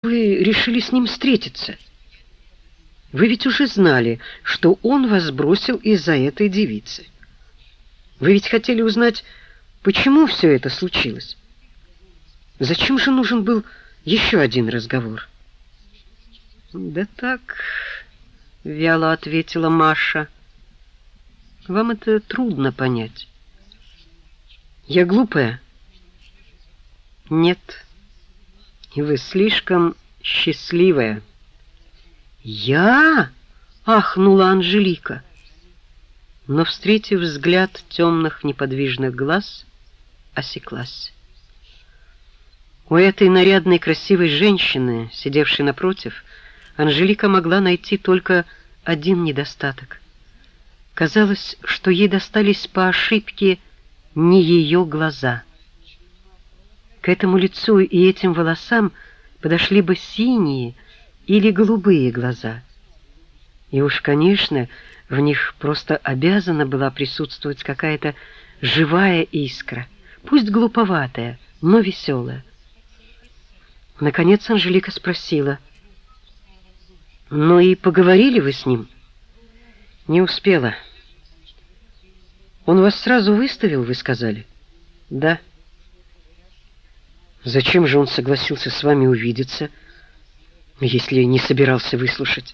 вы решили с ним встретиться? Вы ведь уже знали, что он вас бросил из-за этой девицы. Вы ведь хотели узнать, почему все это случилось. Зачем же нужен был еще один разговор? Да так, вяло ответила Маша. Вам это трудно понять. Я глупая? Нет. И вы слишком счастливая. Я? Ахнула Анжелика. Но, встретив взгляд темных неподвижных глаз, осеклась. У этой нарядной красивой женщины, сидевшей напротив, Анжелика могла найти только один недостаток. Казалось, что ей достались по ошибке не ее глаза. К этому лицу и этим волосам подошли бы синие или голубые глаза. И уж, конечно, в них просто обязана была присутствовать какая-то живая искра, пусть глуповатая, но веселая. Наконец Анжелика спросила: «Ну и поговорили вы с ним?» «Не успела». «Он вас сразу выставил, вы сказали?» «Да». «Зачем же он согласился с вами увидеться, если не собирался выслушать?»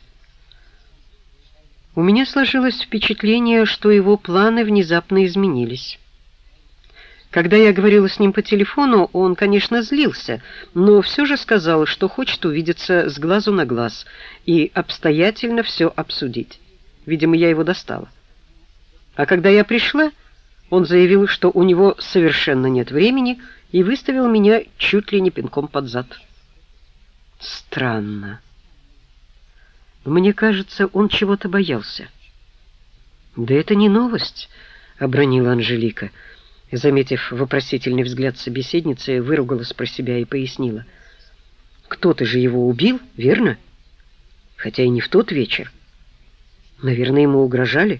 У меня сложилось впечатление, что его планы внезапно изменились. Когда я говорила с ним по телефону, он, конечно, злился, но все же сказал, что хочет увидеться с глазу на глаз и обстоятельно все обсудить. Видимо, я его достала. А когда я пришла, он заявил, что у него совершенно нет времени, и выставил меня чуть ли не пинком под зад. Странно. Мне кажется, он чего-то боялся. Да это не новость, обронила Анжелика. Заметив вопросительный взгляд собеседницы, выругалась про себя и пояснила: кто-то же его убил, верно? Хотя и не в тот вечер. Наверное, ему угрожали.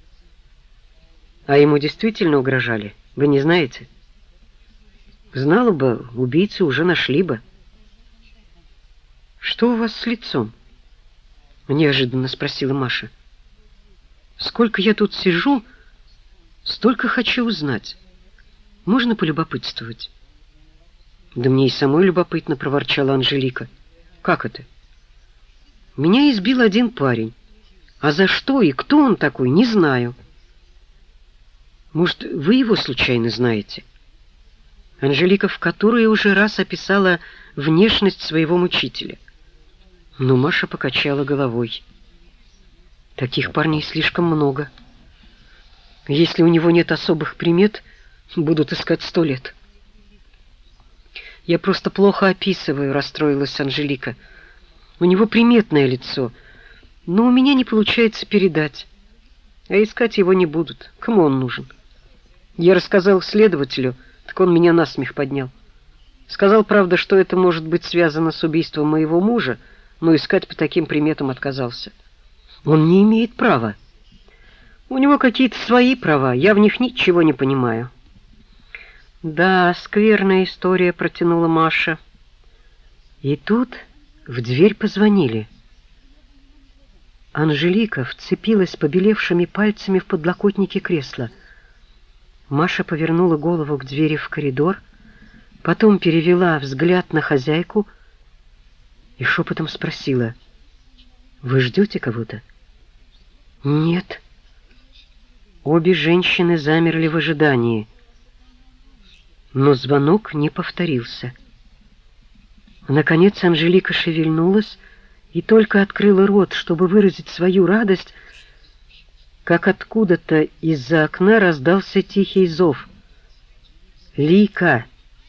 А ему действительно угрожали, вы не знаете? Знала бы, убийцу уже нашли бы. Что у вас с лицом? Неожиданно спросила Маша. Сколько я тут сижу, столько хочу узнать. Можно полюбопытствовать? Да мне и самой любопытно, проворчала Анжелика. Как это? Меня избил один парень. А за что и кто он такой, не знаю. Может, вы его случайно знаете? Анжелика в который уже раз описала внешность своего мучителя. Но Маша покачала головой. Таких парней слишком много. Если у него нет особых примет, будут искать 100 лет. Я просто плохо описываю, расстроилась Анжелика. У него приметное лицо, но у меня не получается передать. А искать его не будут. Кому он нужен? Я рассказал следователю, так он меня насмех поднял. Сказал, правда, что это может быть связано с убийством моего мужа, но искать по таким приметам отказался. Он не имеет права. У него какие-то свои права, я в них ничего не понимаю. Да, скверная история, протянула Маша. И тут в дверь позвонили. Анжелика вцепилась побелевшими пальцами в подлокотники кресла. Маша повернула голову к двери в коридор, потом перевела взгляд на хозяйку и шепотом спросила: «Вы ждете кого-то?» «Нет». Обе женщины замерли в ожидании, но звонок не повторился. Наконец Анжелика шевельнулась и только открыла рот, чтобы выразить свою радость, как откуда-то из-за окна раздался тихий зов. «Лика!»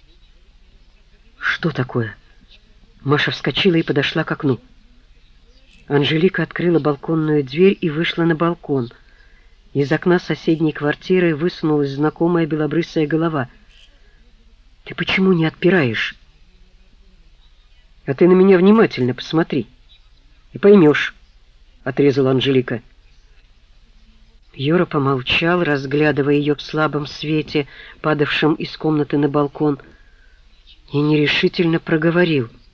«Что такое?» Маша вскочила и подошла к окну. Анжелика открыла балконную дверь и вышла на балкон. Из окна соседней квартиры высунулась знакомая белобрысая голова. «Ты почему не отпираешь?» «А ты на меня внимательно посмотри и поймешь», — отрезала Анжелика. Юра помолчал, разглядывая ее в слабом свете, падавшем из комнаты на балкон, и нерешительно проговорил: